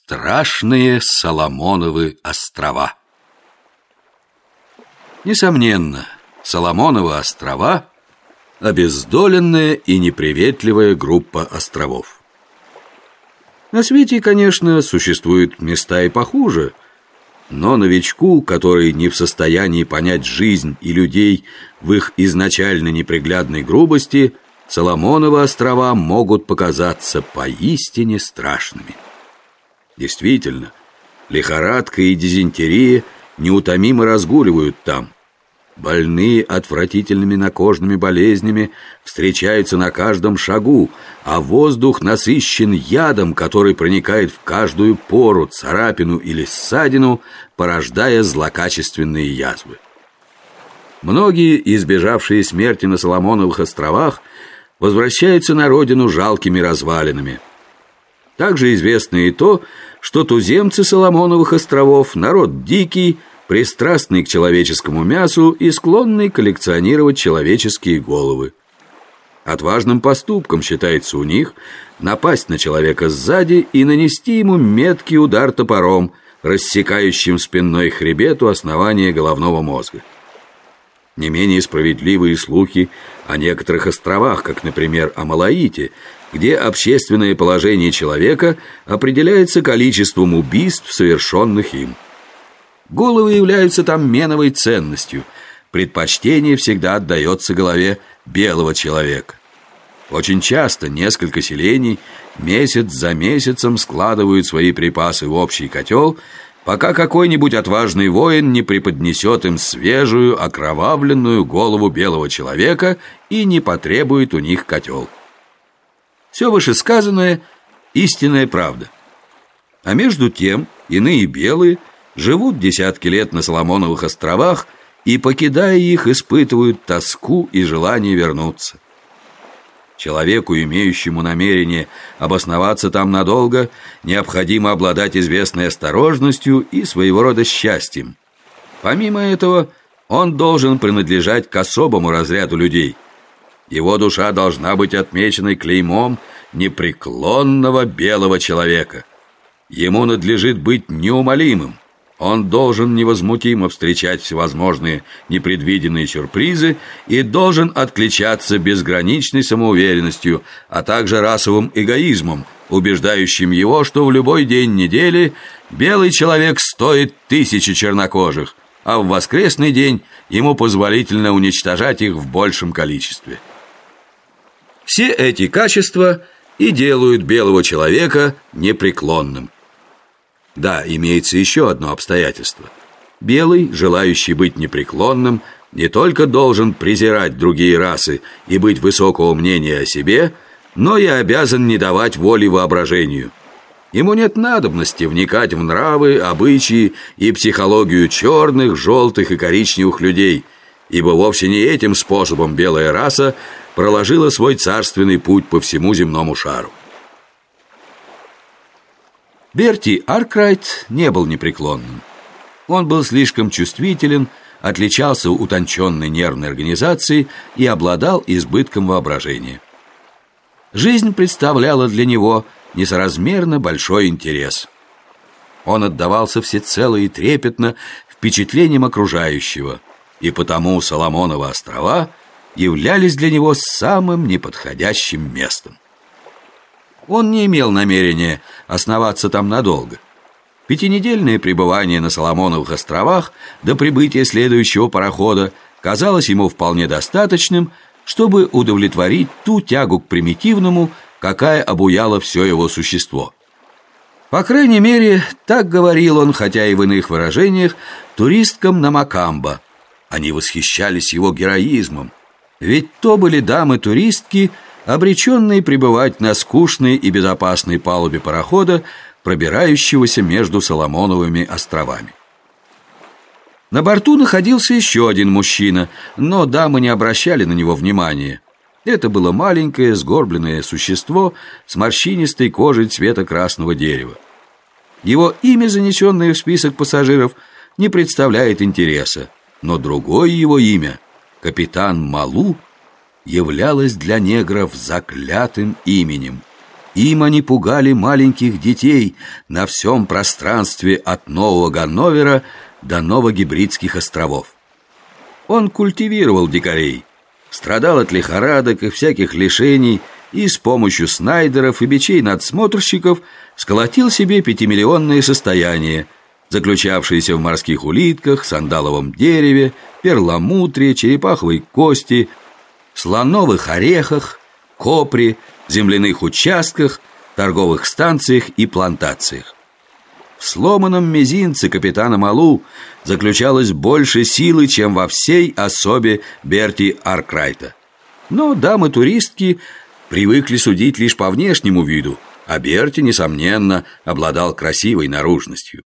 Страшные Соломоновы острова. Несомненно, Соломоновы острова – обездоленная и неприветливая группа островов. На свете, конечно, существуют места и похуже, но новичку, который не в состоянии понять жизнь и людей в их изначально неприглядной грубости, Соломоновы острова могут показаться поистине страшными. Действительно, лихорадка и дизентерия неутомимо разгуливают там. Больные отвратительными накожными болезнями встречаются на каждом шагу, а воздух насыщен ядом, который проникает в каждую пору, царапину или ссадину, порождая злокачественные язвы. Многие, избежавшие смерти на Соломоновых островах, возвращаются на родину жалкими развалинами. Также известно и то, что туземцы Соломоновых островов – народ дикий, пристрастный к человеческому мясу и склонный коллекционировать человеческие головы. Отважным поступком считается у них напасть на человека сзади и нанести ему меткий удар топором, рассекающим спинной хребет у основания головного мозга. Не менее справедливые слухи о некоторых островах, как, например, о Малаите, где общественное положение человека определяется количеством убийств, совершенных им. Головы являются там меновой ценностью. Предпочтение всегда отдается голове белого человека. Очень часто несколько селений месяц за месяцем складывают свои припасы в общий котел, пока какой-нибудь отважный воин не преподнесет им свежую, окровавленную голову белого человека и не потребует у них котел. Все вышесказанное – истинная правда. А между тем иные белые живут десятки лет на Соломоновых островах и, покидая их, испытывают тоску и желание вернуться. Человеку, имеющему намерение обосноваться там надолго, необходимо обладать известной осторожностью и своего рода счастьем. Помимо этого, он должен принадлежать к особому разряду людей. Его душа должна быть отмеченной клеймом непреклонного белого человека. Ему надлежит быть неумолимым. Он должен невозмутимо встречать всевозможные непредвиденные сюрпризы и должен отличаться безграничной самоуверенностью, а также расовым эгоизмом, убеждающим его, что в любой день недели белый человек стоит 1000 чернокожих, а в воскресный день ему позволительно уничтожать их в большем количестве. Все эти качества и делают белого человека непреклонным. Да, имеется еще одно обстоятельство. Белый, желающий быть непреклонным, не только должен презирать другие расы и быть высокого мнения о себе, но и обязан не давать воли воображению. Ему нет надобности вникать в нравы, обычаи и психологию черных, желтых и коричневых людей, ибо вовсе не этим способом белая раса проложила свой царственный путь по всему земному шару. Берти Аркрайт не был непреклонным. Он был слишком чувствителен, отличался утонченной нервной организацией и обладал избытком воображения. Жизнь представляла для него несоразмерно большой интерес. Он отдавался всецело и трепетно впечатлениям окружающего, и потому Соломоновы острова являлись для него самым неподходящим местом. Он не имел намерения основаться там надолго. 5-недельное пребывание на Соломоновых островах до прибытия следующего парохода казалось ему вполне достаточным, чтобы удовлетворить ту тягу к примитивному, какая обуяла все его существо. По крайней мере, так говорил он, хотя и в иных выражениях, туристкам на Макамбо. Они восхищались его героизмом, ведь то были дамы-туристки, обреченные пребывать на скучной и безопасной палубе парохода, пробирающегося между Соломоновыми островами. На борту находился еще один мужчина, но дамы не обращали на него внимания. Это было маленькое сгорбленное существо с морщинистой кожей цвета красного дерева. Его имя, занесенное в список пассажиров, не представляет интереса, но другое его имя, капитан Малу, являлось для негров заклятым именем. Им они пугали маленьких детей на всем пространстве от Нового Ганновера до Новогибридских островов. Он культивировал дикарей, страдал от лихорадок и всяких лишений, и с помощью снайдеров и бичей-надсмотрщиков сколотил себе 5-миллионное состояние, заключавшееся в морских улитках, сандаловом дереве, перламутре, черепаховой кости, слоновых орехах, копре, земляных участках, торговых станциях и плантациях. В сломанном мизинце капитана Малу заключалось больше силы, чем во всей особе Берти Аркрайта. Но дамы-туристки привыкли судить лишь по внешнему виду, а Берти, несомненно, обладал красивой наружностью.